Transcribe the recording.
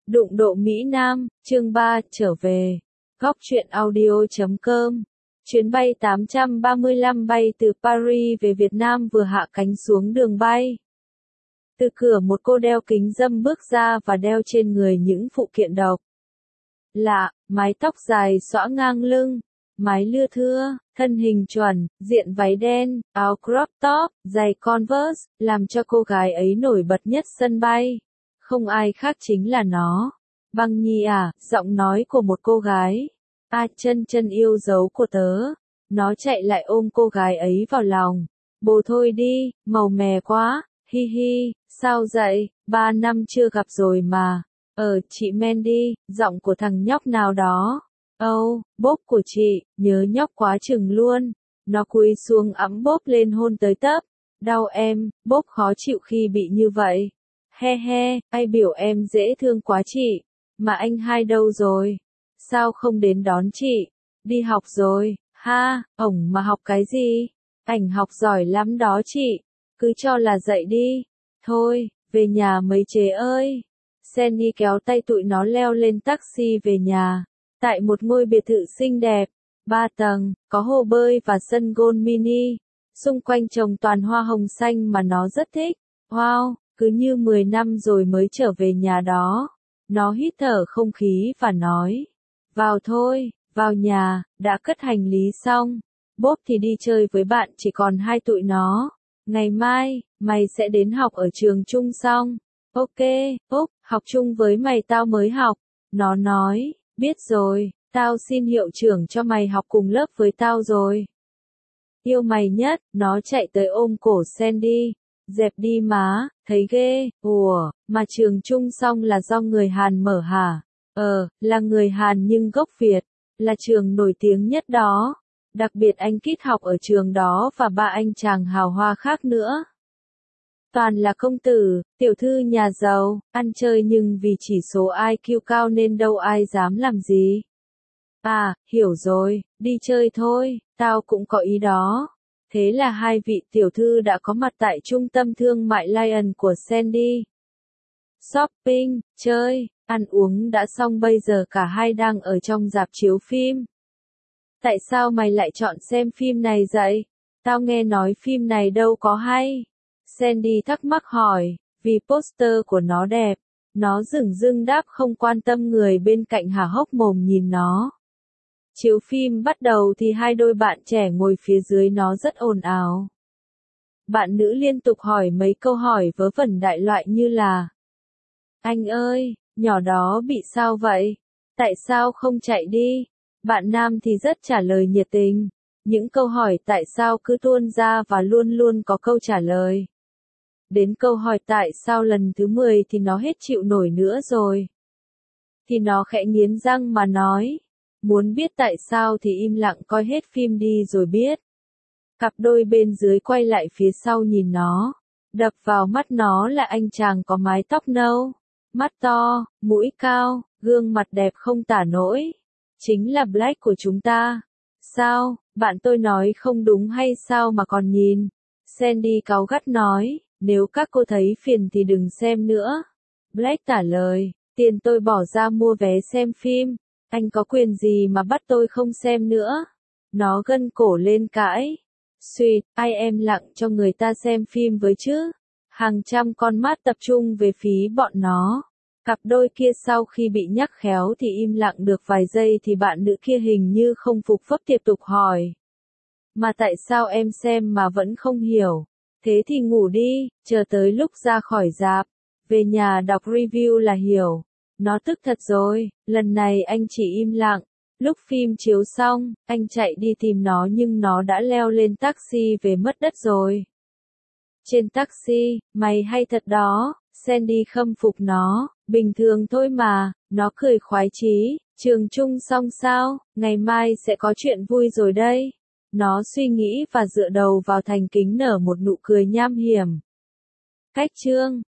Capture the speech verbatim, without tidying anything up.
Đụng độ Mỹ Nam, chương ba, trở về. Góc truyện audio chấm com. Chuyến bay tám trăm ba mươi lăm bay từ Paris về Việt Nam vừa hạ cánh xuống đường bay. Từ cửa một cô đeo kính râm bước ra và đeo trên người những phụ kiện độc lạ, mái tóc dài xõa ngang lưng, mái lưa thưa, thân hình chuẩn, diện váy đen, áo crop top, giày Converse, làm cho cô gái ấy nổi bật nhất sân bay. Không ai khác chính là nó. Băng Nhi à, giọng nói của một cô gái. A chân chân yêu dấu của tớ. Nó chạy lại ôm cô gái ấy vào lòng. Bồ thôi đi, màu mè quá, hi hi, sao vậy, ba năm chưa gặp rồi mà. Ờ, chị Mandy, giọng của thằng nhóc nào đó. Âu, oh, bốp của chị, nhớ nhóc quá chừng luôn. Nó cúi xuống ẵm bốp lên hôn tới tấp. Đau em, bốp khó chịu khi bị như vậy. He he, ai biểu em dễ thương quá chị. Mà anh hai đâu rồi? Sao không đến đón chị? Đi học rồi, ha, ổng mà học cái gì? Ảnh học giỏi lắm đó chị. Cứ cho là dậy đi. Thôi, về nhà mấy chế ơi. Sandy kéo tay tụi nó leo lên taxi về nhà. Tại một ngôi biệt thự xinh đẹp, ba tầng, có hồ bơi và sân golf mini. Xung quanh trồng toàn hoa hồng xanh mà nó rất thích. Wow, cứ như mười năm rồi mới trở về nhà đó. Nó hít thở không khí và nói. Vào thôi, vào nhà, đã cất hành lý xong. Bốp thì đi chơi với bạn chỉ còn hai tụi nó. Ngày mai, mày sẽ đến học ở trường chung xong. Ok, Úc, học chung với mày tao mới học. Nó nói, biết rồi, tao xin hiệu trưởng cho mày học cùng lớp với tao rồi. Yêu mày nhất, nó chạy tới ôm cổ Sandy. Dẹp đi má, thấy ghê, ủa, mà trường chung xong là do người Hàn mở hả? Ờ, là người Hàn nhưng gốc Việt, là trường nổi tiếng nhất đó. Đặc biệt anh Kít học ở trường đó và ba anh chàng hào hoa khác nữa. Toàn là công tử, tiểu thư nhà giàu, ăn chơi nhưng vì chỉ số I Q cao nên đâu ai dám làm gì. À, hiểu rồi, đi chơi thôi, tao cũng có ý đó. Thế là hai vị tiểu thư đã có mặt tại trung tâm thương mại Lion của Sandy. Shopping, chơi, ăn uống đã xong bây giờ cả hai đang ở trong rạp chiếu phim. Tại sao mày lại chọn xem phim này vậy? Tao nghe nói phim này đâu có hay. Sandy thắc mắc hỏi, vì poster của nó đẹp. Nó dửng dưng đáp không quan tâm người bên cạnh há hốc mồm nhìn nó. Chiếu phim bắt đầu thì hai đôi bạn trẻ ngồi phía dưới nó rất ồn ào. Bạn nữ liên tục hỏi mấy câu hỏi vớ vẩn đại loại như là: Anh ơi, nhỏ đó bị sao vậy? Tại sao không chạy đi? Bạn nam thì rất trả lời nhiệt tình. Những câu hỏi tại sao cứ tuôn ra và luôn luôn có câu trả lời. Đến câu hỏi tại sao lần thứ mười thì nó hết chịu nổi nữa rồi. Thì nó khẽ nghiến răng mà nói. Muốn biết tại sao thì im lặng coi hết phim đi rồi biết. Cặp đôi bên dưới quay lại phía sau nhìn nó. Đập vào mắt nó là anh chàng có mái tóc nâu, mắt to, mũi cao, gương mặt đẹp không tả nổi. Chính là Black của chúng ta. Sao, bạn tôi nói không đúng hay sao mà còn nhìn? Sandy cáu gắt nói, nếu các cô thấy phiền thì đừng xem nữa. Black trả lời, tiền tôi bỏ ra mua vé xem phim. Anh có quyền gì mà bắt tôi không xem nữa? Nó gân cổ lên cãi. Suýt, ai em lặng cho người ta xem phim với chứ? Hàng trăm con mắt tập trung về phía bọn nó. Cặp đôi kia sau khi bị nhắc khéo thì im lặng được vài giây thì bạn nữ kia hình như không phục phấp tiếp tục hỏi. Mà tại sao em xem mà vẫn không hiểu? Thế thì ngủ đi, chờ tới lúc ra khỏi rạp. Về nhà đọc review là hiểu. Nó tức thật rồi, lần này anh chỉ im lặng. Lúc phim chiếu xong, anh chạy đi tìm nó nhưng nó đã leo lên taxi về mất đất rồi. Trên taxi, mày hay thật đó, Sandy khâm phục nó, bình thường thôi mà, nó cười khoái chí, trường chung xong sao, ngày mai sẽ có chuyện vui rồi đây. Nó suy nghĩ và dựa đầu vào thành kính nở một nụ cười nham hiểm. Cách chương